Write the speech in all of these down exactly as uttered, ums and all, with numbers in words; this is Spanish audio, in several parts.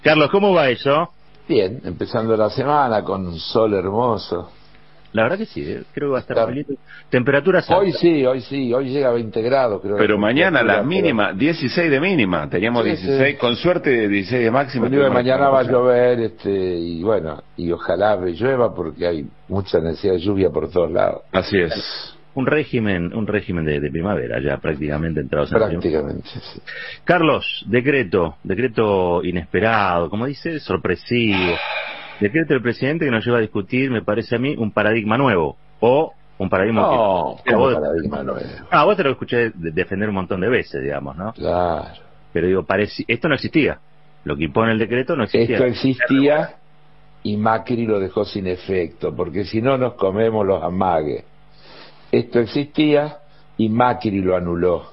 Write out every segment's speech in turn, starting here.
Carlos, ¿cómo va eso? Bien, empezando la semana con un sol hermoso. La verdad que sí, ¿eh? Creo que va a estar Está- feliz. Temperaturas Hoy altas. sí, hoy sí, hoy llega a veinte grados, creo la Pero mañana la temperatura, pero mínima, dieciséis de mínima, teníamos sí, sí. dieciséis, con suerte de dieciséis de Lo máxima único que tuvimos la mañana semana va a pasada. llover, este, y bueno, y ojalá llueva porque hay mucha necesidad de lluvia por todos lados, Así es. Un régimen, un régimen de, de primavera, ya prácticamente entrados en la primavera. prácticamente. Sí. Carlos, decreto, decreto inesperado, como dice, sorpresivo. Decreto del presidente que nos lleva a discutir, me parece a mí, un paradigma nuevo. O un paradigma que... No, Mira, como vos- paradigma nuevo. Ah, vos te lo escuché de- defender un montón de veces, digamos, ¿no? Claro. Pero digo, pareci- esto no existía. Lo que impone el decreto no existía. Esto existía y Macri lo dejó sin efecto, porque si no nos comemos los amagues. Esto existía y Macri lo anuló.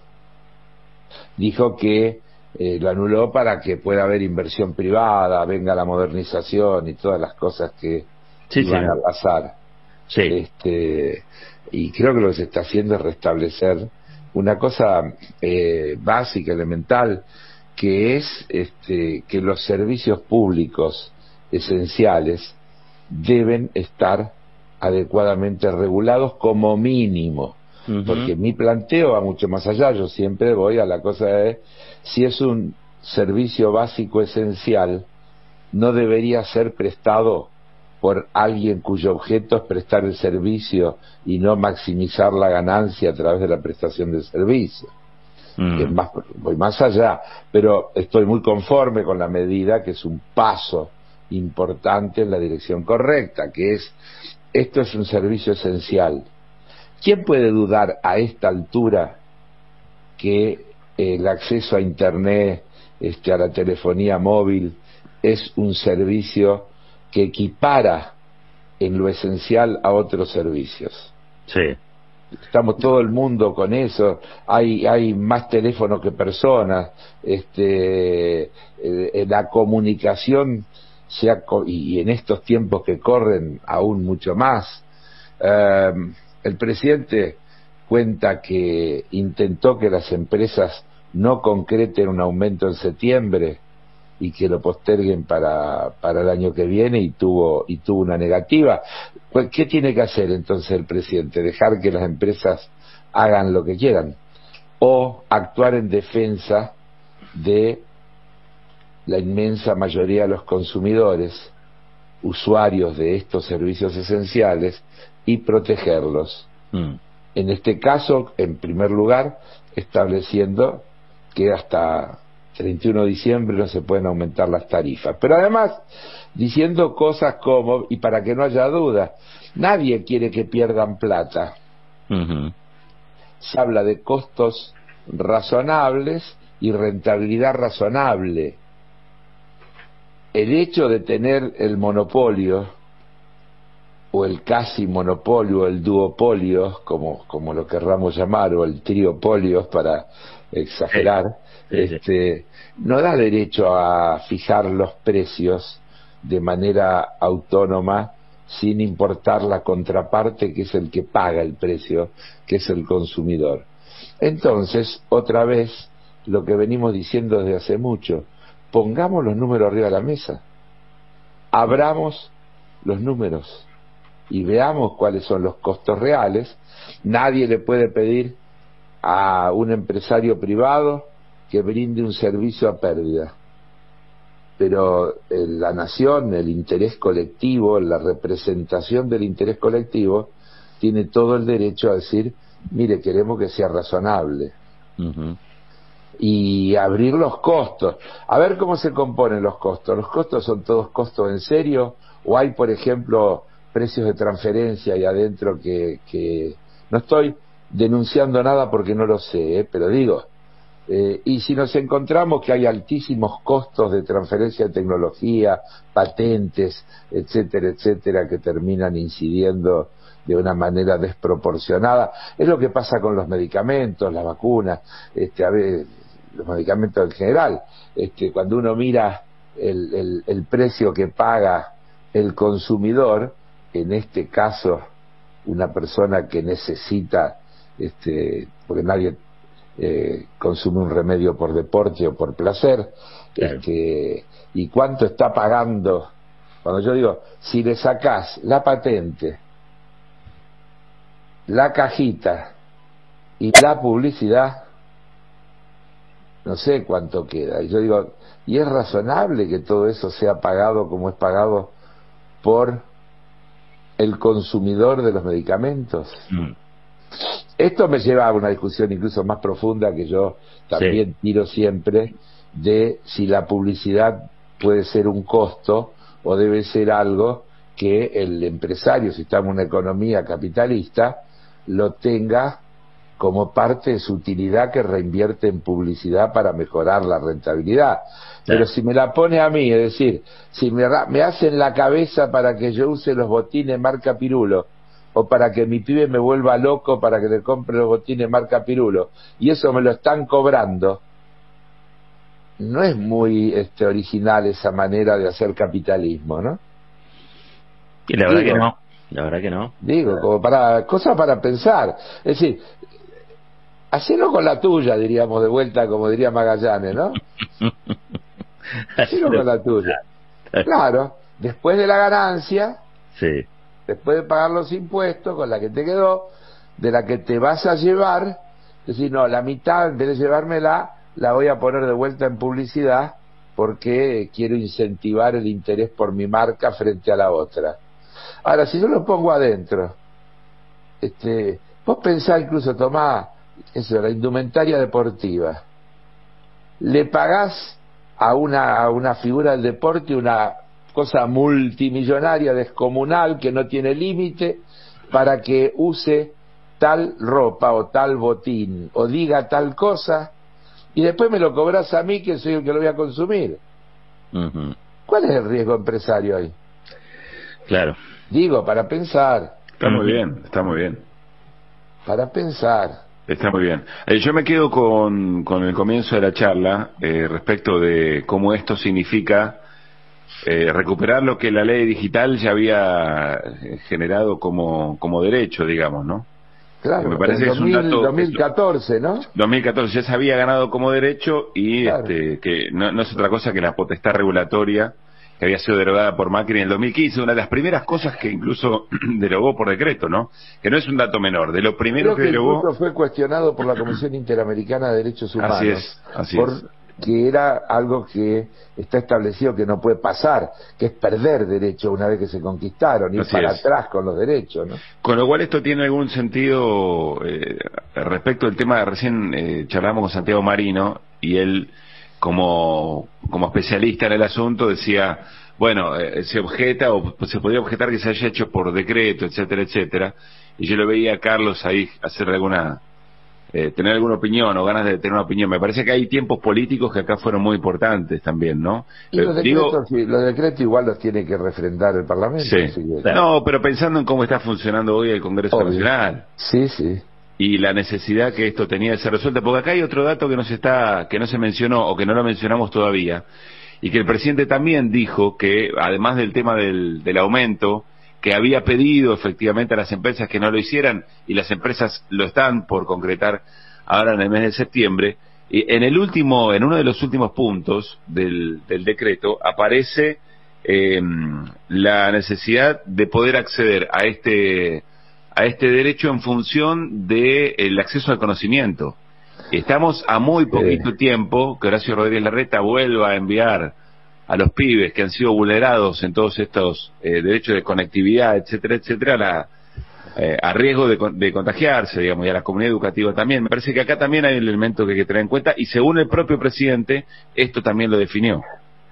Dijo que eh, lo anuló para que pueda haber inversión privada, venga la modernización y todas las cosas que Sí, iban sí. a pasar. Sí. Este, y creo que lo que se está haciendo es restablecer una cosa eh, básica, elemental, que es este, que los servicios públicos esenciales deben estar adecuadamente regulados como mínimo. Ujú. Porque mi planteo va mucho más allá. Yo siempre voy a la cosa de si es un servicio básico esencial, no debería ser prestado por alguien cuyo objeto es prestar el servicio y no maximizar la ganancia a través de la prestación del servicio. Mm. Es más, voy más allá, pero estoy muy conforme con la medida, que es un paso importante en la dirección correcta, que es, esto es un servicio esencial. ¿Quién puede dudar a esta altura que eh, el acceso a Internet, este, a la telefonía móvil, es un servicio que equipara en lo esencial a otros servicios? Sí. Estamos todo el mundo con eso. Hay hay más teléfonos que personas. Este, eh, la comunicación se ha co- y en estos tiempos que corren aún mucho más. Eh, el presidente cuenta que intentó que las empresas no concreten un aumento en septiembre y que lo posterguen para para el año que viene, y tuvo y tuvo una negativa. Pues, ¿qué tiene que hacer entonces el presidente? ¿Dejar que las empresas hagan lo que quieran o actuar en defensa de la inmensa mayoría de los consumidores, usuarios de estos servicios esenciales, y protegerlos? Mm. En este caso, en primer lugar, estableciendo que hasta treinta y uno de diciembre no se pueden aumentar las tarifas. Pero además, diciendo cosas como, y para que no haya duda, nadie quiere que pierdan plata. Ujú. Se habla de costos razonables y rentabilidad razonable. El hecho de tener el monopolio, o el casi monopolio, el duopolio, como, como lo querramos llamar, o el triopolio para exagerar, Sí, sí, sí. este, no da derecho a fijar los precios de manera autónoma sin importar la contraparte, que es el que paga el precio, que es el consumidor. Entonces, otra vez, lo que venimos diciendo desde hace mucho, pongamos los números arriba de la mesa, abramos los números y veamos cuáles son los costos reales. Nadie le puede pedir a un empresario privado que brinde un servicio a pérdida, pero eh, la nación, el interés colectivo, la representación del interés colectivo, tiene todo el derecho a decir, mire, queremos que sea razonable, Ujú. y abrir los costos. A ver cómo se componen los costos. ¿Los costos son todos costos en serio? ¿O hay, por ejemplo, precios de transferencia ahí adentro que, que... No estoy denunciando nada porque no lo sé, ¿eh? Pero digo, eh, y si nos encontramos que hay altísimos costos de transferencia de tecnología, patentes, etcétera, etcétera, que terminan incidiendo de una manera desproporcionada. Es lo que pasa con los medicamentos, las vacunas, este, a ver, los medicamentos en general. Este, cuando uno mira el, el, el precio que paga el consumidor, en este caso una persona que necesita, este, porque nadie eh, consume un remedio por deporte o por placer, claro. este, y cuánto está pagando. Cuando yo digo, si le sacás la patente, la cajita y la publicidad, no sé cuánto queda. Y yo digo, ¿y es razonable que todo eso sea pagado como es pagado por el consumidor de los medicamentos? Mm. Esto me lleva a una discusión incluso más profunda que yo también sí. tiro siempre, de si la publicidad puede ser un costo o debe ser algo que el empresario, si estamos en una economía capitalista, lo tenga como parte de su utilidad que reinvierte en publicidad para mejorar la rentabilidad. Sí. Pero si me la pone a mí, es decir, si me, me hacen la cabeza para que yo use los botines marca Pirulo, o para que mi pibe me vuelva loco para que le compre los botines marca Pirulo, y eso me lo están cobrando, no es muy este, original esa manera de hacer capitalismo, ¿no? Y la verdad digo, que no, la verdad que no. Digo, como para, cosas para pensar. Es decir, hacelo con la tuya, diríamos de vuelta, como diría Magallanes, ¿no? Hacelo con la tuya. Claro, después de la ganancia, sí. después de pagar los impuestos con la que te quedó, de la que te vas a llevar, es decir, no, la mitad, en vez de llevármela, la voy a poner de vuelta en publicidad porque quiero incentivar el interés por mi marca frente a la otra. Ahora, si yo lo pongo adentro, este, vos pensás incluso, tomá, eso, la indumentaria deportiva, le pagás a una, a una figura del deporte una cosa multimillonaria, descomunal, que no tiene límite, para que use tal ropa o tal botín, o diga tal cosa, y después me lo cobras a mí, que soy el que lo voy a consumir. Uh-huh. ¿Cuál es el riesgo empresario ahí? Claro. Digo, para pensar. Está muy bien, está muy bien. Para pensar. Está muy bien. Eh, yo me quedo con, con el comienzo de la charla eh, respecto de cómo esto significa eh, recuperar lo que la ley digital ya había generado como, como derecho, digamos, ¿no? Claro, me parece que es un dato, dos mil catorce, ¿no? dos mil catorce ya se había ganado como derecho y claro. este, que no, no es otra cosa que la potestad regulatoria que había sido derogada por Macri en el dos mil quince, una de las primeras cosas que incluso derogó por decreto, ¿no? Que no es un dato menor, de lo primero Creo que, que derogó... incluso fue cuestionado por la Comisión Interamericana de Derechos Humanos. Así es, así por... es. que era algo que está establecido que no puede pasar, que es perder derechos una vez que se conquistaron, ir Así para es. atrás con los derechos, ¿no? Con lo cual esto tiene algún sentido eh, respecto al tema de recién eh, charlamos con Santiago Marino y él como, como especialista en el asunto decía, bueno, eh, se objeta o se podría objetar que se haya hecho por decreto, etcétera, etcétera, y yo lo veía a Carlos ahí hacer alguna Eh, tener alguna opinión o ganas de tener una opinión. Me parece que hay tiempos políticos que acá fueron muy importantes también, ¿no? Y los eh, decretos, digo, sí, los decretos igual los tiene que refrendar el Parlamento. Sí. Sí, que... No, pero pensando en cómo está funcionando hoy el Congreso Obvio. Nacional. Sí, sí. Y la necesidad que esto tenía de ser resuelta, porque acá hay otro dato que no se está, que no se mencionó o que no lo mencionamos todavía, y que el presidente también dijo que, además del tema del, del aumento, que había pedido efectivamente a las empresas que no lo hicieran, y las empresas lo están por concretar ahora en el mes de septiembre, y en el último, en uno de los últimos puntos del, del decreto aparece eh, la necesidad de poder acceder a este a este derecho en función del acceso al conocimiento. Estamos a muy poquito Sí. tiempo que Horacio Rodríguez Larreta vuelva a enviar a los pibes que han sido vulnerados en todos estos eh, derechos de conectividad, etcétera, etcétera, la, eh, a riesgo de, de contagiarse, digamos, y a la comunidad educativa también. Me parece que acá también hay un elemento que hay que tener en cuenta, y según el propio presidente, esto también lo definió.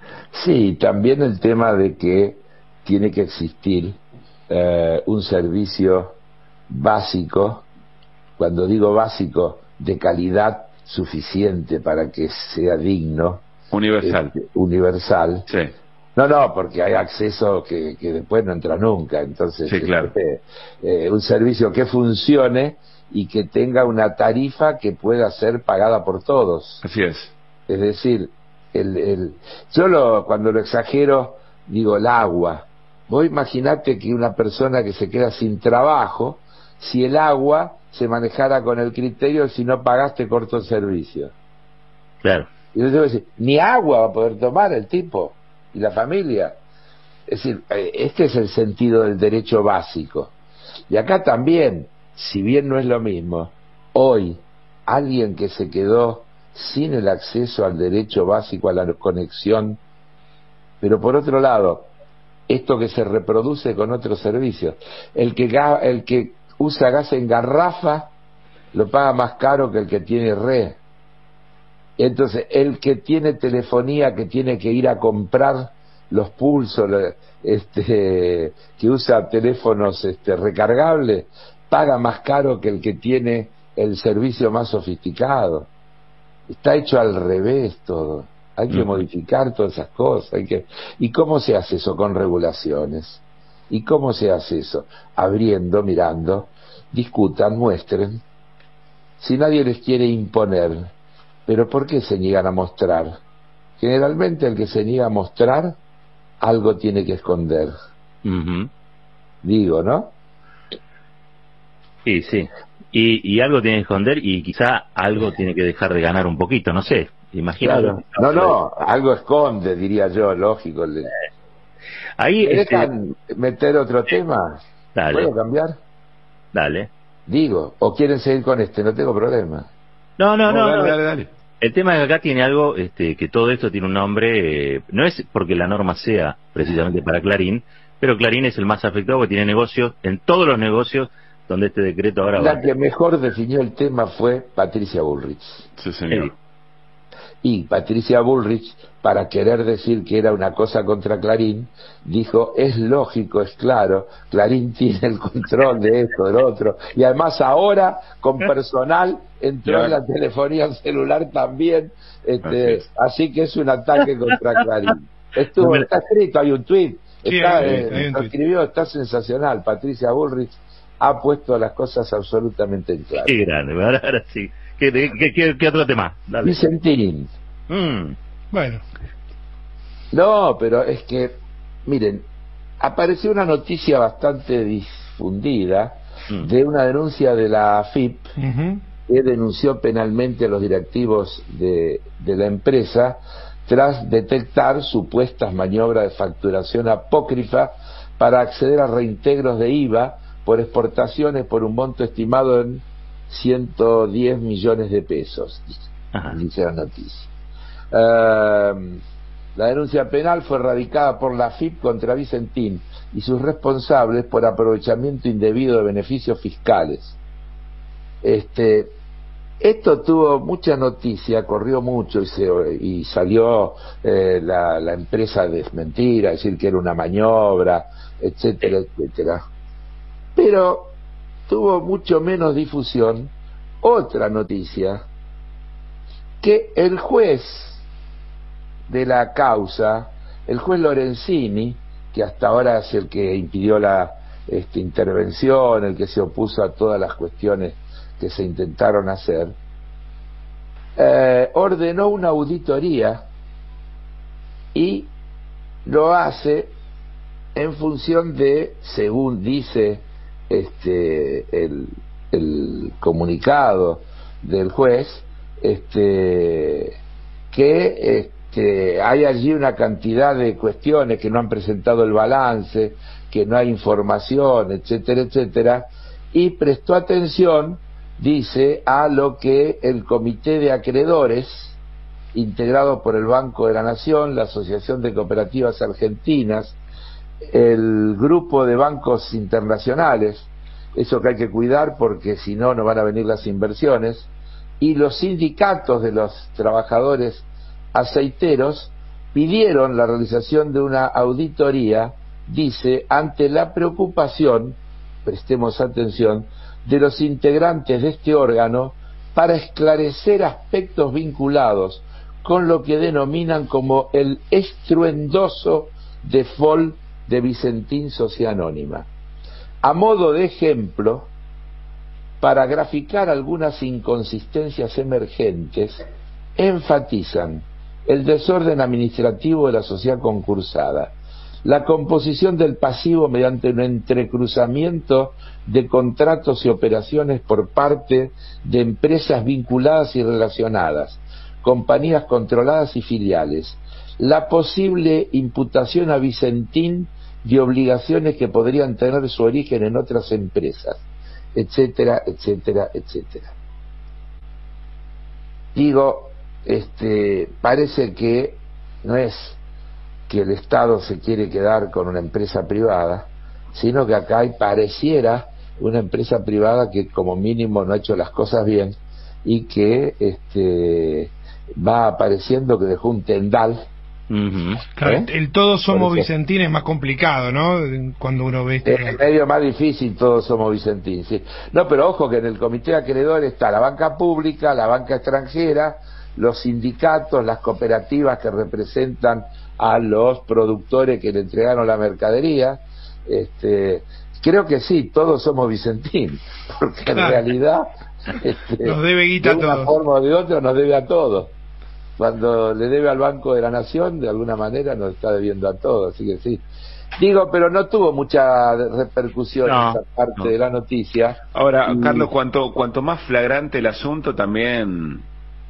Sí, también el tema de que tiene que existir eh, un servicio básico, cuando digo básico, de calidad suficiente para que sea digno, Universal. este, universal. Sí. No, no, porque hay acceso que, que después no entra nunca, entonces Sí, claro. este, eh, un servicio que funcione y que tenga una tarifa que pueda ser pagada por todos. Así es. Es decir, el, el, yo lo, cuando lo exagero digo el agua. Vos imaginate que una persona que se queda sin trabajo, si el agua se manejara con el criterio de si no pagaste corto el servicio. Claro. Y yo te voy a decir, ni agua va a poder tomar el tipo y la familia. Es decir, este es el sentido del derecho básico. Y acá también, si bien no es lo mismo, hoy alguien que se quedó sin el acceso al derecho básico a la conexión, pero por otro lado, esto que se reproduce con otros servicios, el que, el que usa gas en garrafa lo paga más caro que el que tiene red. Entonces, el que tiene telefonía, que tiene que ir a comprar los pulsos, este, que usa teléfonos este, recargables, paga más caro que el que tiene el servicio más sofisticado. Está hecho al revés todo. Hay que uh-huh. modificar todas esas cosas. Hay que... ¿Y cómo se hace eso? Con regulaciones. ¿Y cómo se hace eso? Abriendo, mirando, discutan, muestren. Si nadie les quiere imponer, ¿pero por qué se niegan a mostrar? Generalmente el que se niega a mostrar, algo tiene que esconder. Uh-huh. Digo, ¿no? Sí, sí. Y, y algo tiene que esconder y quizá algo tiene que dejar de ganar un poquito, no sé. Imagínate. Claro. No, no, algo esconde, diría yo, lógico. Ahí ¿Me este... dejan meter otro tema? Dale. ¿Puedo cambiar? Dale. Digo, o quieren seguir con este, no tengo problema. No, no, no. no, dale, no. dale, dale. El tema es que acá tiene algo, este, que todo esto tiene un nombre, eh, no es porque la norma sea precisamente para Clarín, pero Clarín es el más afectado porque tiene negocios, en todos los negocios donde este decreto ahora La va. que mejor definió el tema fue Patricia Bullrich. Sí, señor. Y Patricia Bullrich, para querer decir que era una cosa contra Clarín, dijo, es lógico, es claro, Clarín tiene el control de esto, del otro, y además ahora con personal entró claro. en la telefonía celular también, este, así, así que es un ataque contra Clarín. Estuvo, está escrito, hay un tuit, sí, está, hay, eh, hay un lo tuit. escribió, está sensacional. Patricia Bullrich ha puesto las cosas absolutamente en claro. Qué grande, ahora, ahora sí. ¿Qué, qué, qué, qué otro tema? Dale. Vicentín. Mm. Bueno. No, pero es que, miren, apareció una noticia bastante difundida mm. de una denuncia de la A F I P uh-huh. que denunció penalmente a los directivos de, de la empresa tras detectar supuestas maniobras de facturación apócrifa para acceder a reintegros de I V A por exportaciones por un monto estimado en ciento diez millones de pesos, Ajá. dice la noticia. Uh, la denuncia penal fue radicada por la A F I P contra Vicentín y sus responsables por aprovechamiento indebido de beneficios fiscales. Este, esto tuvo mucha noticia, corrió mucho y, se, y salió eh, la, la empresa a desmentir, a decir que era una maniobra, etcétera, etcétera. Pero tuvo mucho menos difusión otra noticia, que el juez de la causa, el juez Lorenzini, que hasta ahora es el que impidió la este, intervención, el que se opuso a todas las cuestiones que se intentaron hacer, eh, ordenó una auditoría y lo hace en función de, según dice este el, el comunicado del juez, este que este hay allí una cantidad de cuestiones que no han presentado el balance, que no hay información, etcétera, etcétera, y prestó atención, dice, a lo que el comité de acreedores, integrado por el Banco de la Nación, la Asociación de Cooperativas Argentinas, el grupo de bancos internacionales, eso que hay que cuidar porque si no, no van a venir las inversiones, y los sindicatos de los trabajadores aceiteros pidieron la realización de una auditoría, dice, ante la preocupación, prestemos atención, de los integrantes de este órgano para esclarecer aspectos vinculados con lo que denominan como el estruendoso default de Vicentín Sociedad Anónima. A modo de ejemplo, para graficar algunas inconsistencias emergentes, enfatizan el desorden administrativo de la sociedad concursada, la composición del pasivo mediante un entrecruzamiento de contratos y operaciones por parte de empresas vinculadas y relacionadas, compañías controladas y filiales, la posible imputación a Vicentín de obligaciones que podrían tener su origen en otras empresas, etcétera, etcétera, etcétera. Digo, este, parece que no es que el Estado se quiere quedar con una empresa privada, sino que acá hay, pareciera una empresa privada que como mínimo no ha hecho las cosas bien y que este, va apareciendo que dejó un tendal. Uh-huh. Claro, ¿eh? El todos somos Vicentín es más complicado, ¿no? Cuando uno ve este... Es el medio más difícil, todos somos Vicentín, sí. No, pero ojo que en el comité de acreedores está la banca pública, la banca extranjera, los sindicatos, las cooperativas que representan a los productores que le entregaron la mercadería. Este, creo que sí, todos somos Vicentín, porque en claro. realidad este, nos debe guita de una a todos. forma o de otra nos debe a todos. Cuando le debe al Banco de la Nación, de alguna manera nos está debiendo a todos, así que sí. Digo, pero no tuvo mucha repercusión no, esa parte no. de la noticia. Ahora, y... Carlos, cuanto cuanto más flagrante el asunto, también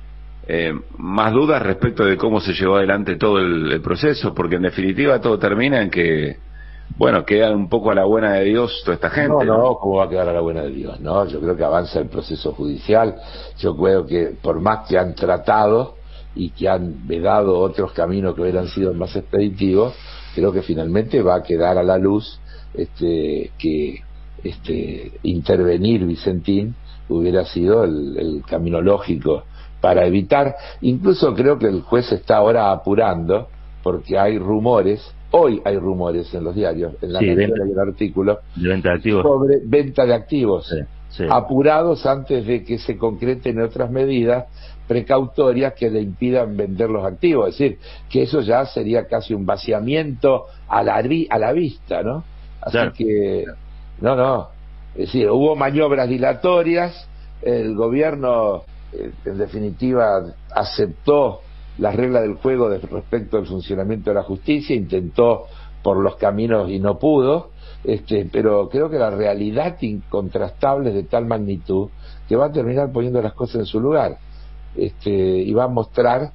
eh, más dudas respecto de cómo se llevó adelante todo el, el proceso, porque en definitiva todo termina en que, bueno, queda un poco a la buena de Dios toda esta gente. No, no, ¿no? ¿Cómo va a quedar a la buena de Dios? No, yo creo que avanza el proceso judicial. Yo creo que por más que han tratado y que han vedado otros caminos que hubieran sido más expeditivos, creo que finalmente va a quedar a la luz este, que este, intervenir Vicentín hubiera sido el, el camino lógico para evitar. Incluso creo que el juez está ahora apurando, porque hay rumores, hoy hay rumores en los diarios, en la sí, mayoría del artículo, de venta de activos. sobre venta de activos, sí, sí. apurados antes de que se concreten otras medidas precautorias que le impidan vender los activos, es decir, que eso ya sería casi un vaciamiento a la, a la vista, ¿no? Así claro. que, no, no, es decir, hubo maniobras dilatorias, el gobierno, eh, en definitiva, aceptó las reglas del juego de, respecto al funcionamiento de la justicia, intentó por los caminos y no pudo, este, pero creo que la realidad incontrastable es de tal magnitud que va a terminar poniendo las cosas en su lugar. Este, y va a mostrar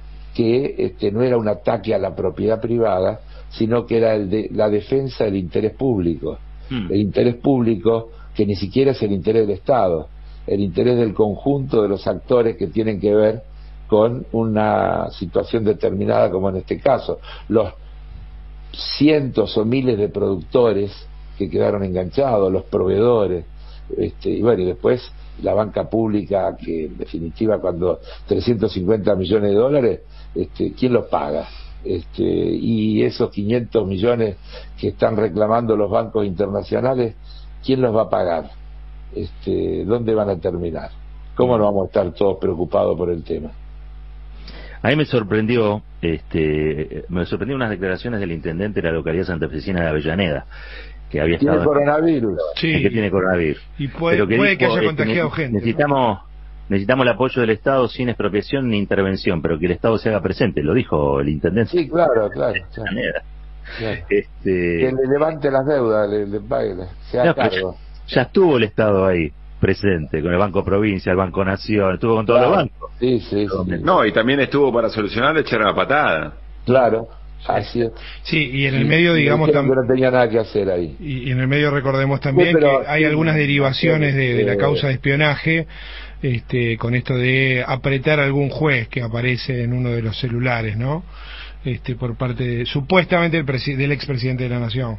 que este, no era un ataque a la propiedad privada, sino que era el de, la defensa del interés público, hmm. el interés público que ni siquiera es el interés del Estado, el interés del conjunto de los actores que tienen que ver con una situación determinada, como en este caso, los cientos o miles de productores que quedaron enganchados, los proveedores, este, y bueno, y después la banca pública, que en definitiva cuando trescientos cincuenta millones de dólares, este, ¿quién los paga? Este, y esos quinientos millones que están reclamando los bancos internacionales, ¿quién los va a pagar? Este, ¿dónde van a terminar? ¿Cómo no vamos a estar todos preocupados por el tema? A mí me sorprendió, este, me sorprendió unas declaraciones del intendente de la localidad santafesina de Avellaneda, que había ¿Tiene estado... coronavirus? Sí. Que tiene coronavirus. Y puede, Pero que, puede dijo, que haya este, contagiado ne gente. Necesitamos, ¿no? necesitamos el apoyo del Estado sin expropiación ni intervención, pero que el Estado se haga presente, lo dijo el intendente. Sí, claro, claro. claro. claro. Este... Que le levante las deudas, le, le pague, se haga no, cargo. Ya, ya estuvo el Estado ahí presente, con el Banco Provincia, el Banco Nación, estuvo con todos claro. los bancos. Sí, sí, sí. No, y también estuvo para solucionar echar una patada. Claro. Así es. Sí, y en el medio, digamos, también no tenía nada que hacer ahí. Y, y en el medio recordemos también sí, pero, que hay sí, algunas derivaciones de, de la causa de espionaje, este, con esto de apretar a algún juez que aparece en uno de los celulares, ¿no? Este, por parte de, supuestamente el presi del expresidente de la Nación.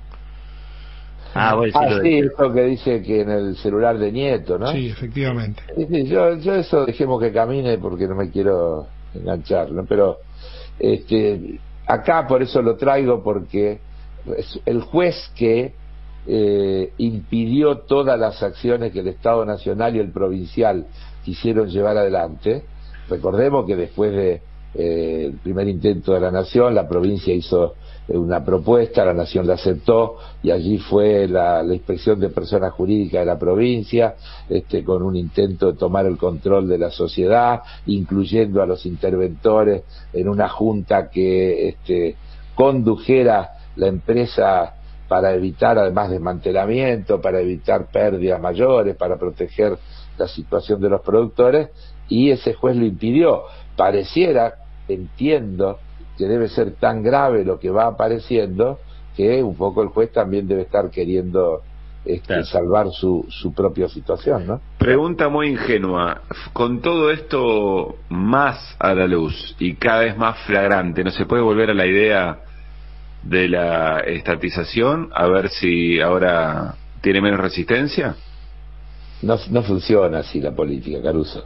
Ah, bueno, ah, sí, eso que dice que en el celular de Nieto, ¿no? Sí, efectivamente. Sí, sí, yo, yo eso dejemos que camine porque no me quiero enganchar, ¿no? Pero, este, acá por eso lo traigo, porque el juez que eh, impidió todas las acciones que el Estado Nacional y el provincial quisieron llevar adelante, recordemos que después de eh, el primer intento de la Nación, la provincia hizo una propuesta, la Nación la aceptó y allí fue la, la inspección de personas jurídicas de la provincia, este, con un intento de tomar el control de la sociedad, incluyendo a los interventores en una junta que este, condujera la empresa para evitar además desmantelamiento, para evitar pérdidas mayores, para proteger la situación de los productores, y ese juez lo impidió. Pareciera, entiendo, que debe ser tan grave lo que va apareciendo, que un poco el juez también debe estar queriendo este, claro. salvar su, su propia situación, ¿no? Pregunta muy ingenua. Con todo esto más a la luz y cada vez más flagrante, ¿no se puede volver a la idea de la estatización, a ver si ahora tiene menos resistencia? No, no funciona así la política, Caruso.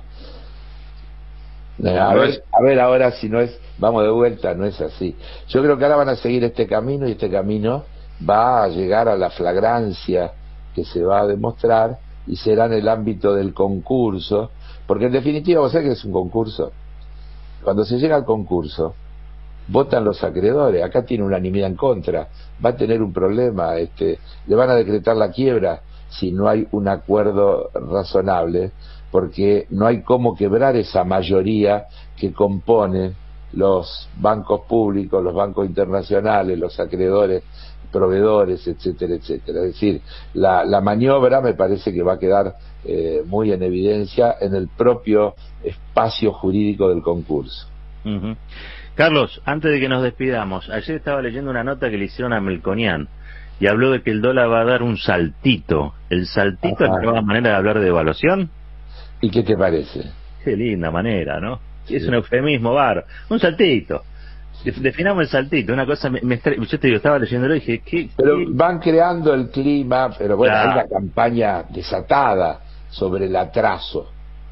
A ver, a ver ahora si no es, vamos de vuelta, no es así. Yo creo que ahora van a seguir este camino, y este camino va a llegar a la flagrancia que se va a demostrar, y será en el ámbito del concurso, porque en definitiva, vos sabés que es un concurso. Cuando se llega al concurso, votan los acreedores. Acá tiene unanimidad en contra, va a tener un problema, este, le van a decretar la quiebra si no hay un acuerdo razonable, porque no hay cómo quebrar esa mayoría que compone los bancos públicos, los bancos internacionales, los acreedores, proveedores, etcétera, etcétera. Es decir, la, la maniobra me parece que va a quedar eh, muy en evidencia en el propio espacio jurídico del concurso. Uh-huh. Carlos, antes de que nos despidamos, ayer estaba leyendo una nota que le hicieron a Melconian y habló de que el dólar va a dar un saltito. ¿El saltito es la nueva manera de hablar de devaluación? ¿Y qué te parece? Qué linda manera, ¿no? Sí. Es un eufemismo, bar. Un saltito. Definamos el saltito. Una cosa, me, me, yo te digo, estaba leyéndolo y dije, ¿qué? Pero qué? Van creando el clima, pero bueno, claro. Hay una campaña desatada sobre el atraso.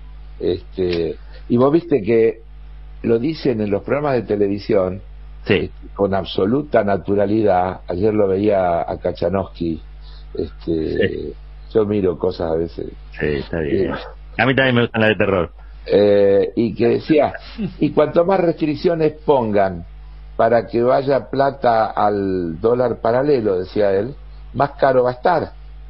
Este, y vos viste que lo dicen en los programas de televisión, sí. este, con absoluta naturalidad. Ayer lo veía a Kachanowski. Este, sí. Yo miro cosas a veces. Sí, está bien. Eh, A mí también me gustan las de terror. Eh, y que decía, y cuanto más restricciones pongan para que vaya plata al dólar paralelo, decía él, más caro va a estar.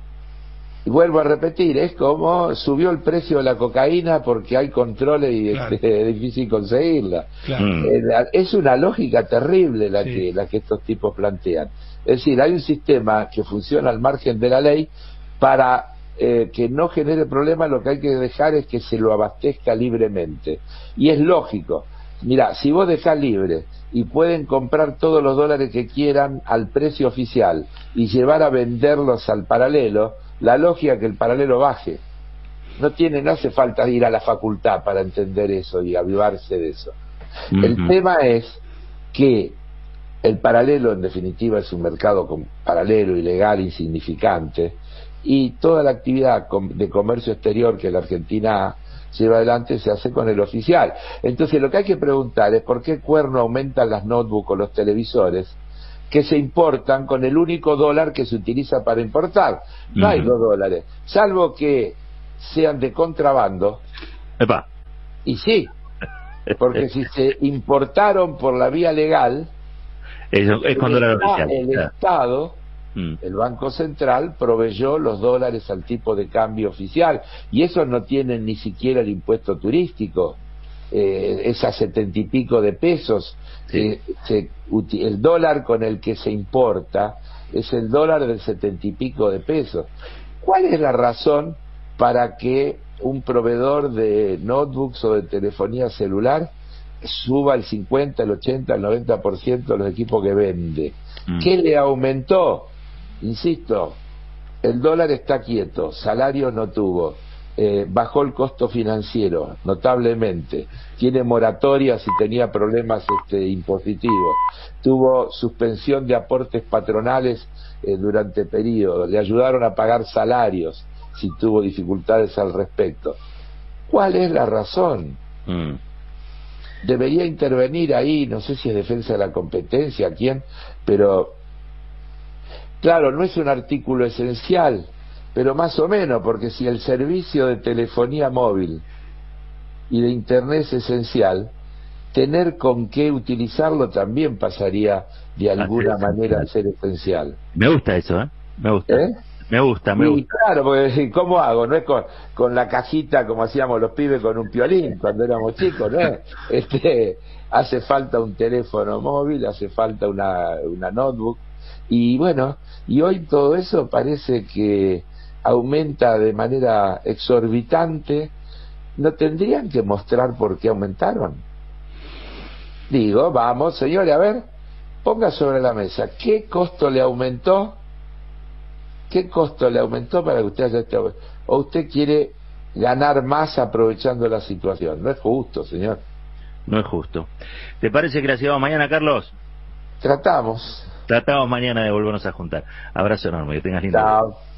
Y vuelvo a repetir, es como subió el precio de la cocaína porque hay controles y claro. este, es difícil conseguirla. Claro. Eh, la, es una lógica terrible la, sí. que, la que estos tipos plantean. Es decir, hay un sistema que funciona al margen de la ley para Eh, que no genere problema. Lo que hay que dejar es que se lo abastezca libremente, y es lógico. Mira, si vos dejás libre y pueden comprar todos los dólares que quieran al precio oficial y llevar a venderlos al paralelo, la lógica es que el paralelo baje. No tiene, no hace falta ir a la facultad para entender eso y avivarse de eso. Uh-huh. El tema es que el paralelo en definitiva es un mercado con paralelo, ilegal, insignificante, y toda la actividad de comercio exterior que la Argentina lleva adelante se hace con el oficial. Entonces lo que hay que preguntar es por qué cuerno aumentan las notebooks o los televisores que se importan con el único dólar que se utiliza para importar. No uh-huh. hay dos dólares, salvo que sean de contrabando. Epa. Y sí, porque si se importaron por la vía legal, Eso, es cuando el, era está, el yeah. Estado... El Banco Central proveyó los dólares al tipo de cambio oficial, y esos no tienen ni siquiera el impuesto turístico, eh, es a setenta y pico de pesos. Sí. Eh, se, el dólar con el que se importa es el dólar del setenta y pico de pesos. ¿Cuál es la razón para que un proveedor de notebooks o de telefonía celular suba el cincuenta, el ochenta, el noventa por ciento de los equipos que vende? Mm. ¿Qué le aumentó? Insisto, el dólar está quieto, salario no tuvo, eh, bajó el costo financiero notablemente, tiene moratorias y tenía problemas este, impositivos, tuvo suspensión de aportes patronales eh, durante periodos, le ayudaron a pagar salarios si tuvo dificultades al respecto. ¿Cuál es la razón? Mm. Debería intervenir ahí, no sé si es defensa de la competencia, quién, pero claro, no es un artículo esencial, pero más o menos, porque si el servicio de telefonía móvil y de internet es esencial, tener con qué utilizarlo también pasaría de alguna manera a ser esencial. Me gusta eso, ¿eh? Me gusta. ¿Eh? Me gusta, me y gusta. Claro, porque ¿cómo hago? No es con, con la cajita como hacíamos los pibes con un piolín cuando éramos chicos, ¿no? Este, hace falta un teléfono móvil, hace falta una, una notebook, Y bueno, y hoy todo eso parece que aumenta de manera exorbitante. ¿No tendrían que mostrar por qué aumentaron? Digo, vamos, señores, a ver, ponga sobre la mesa, ¿qué costo le aumentó? ¿Qué costo le aumentó para que usted haya este... ¿O usted quiere ganar más aprovechando la situación? No es justo, señor. No es justo. ¿Te parece que la sigamos mañana, Carlos? Tratamos. Tratamos mañana de volvernos a juntar. Abrazo enorme, que tengas lindo día. Chao.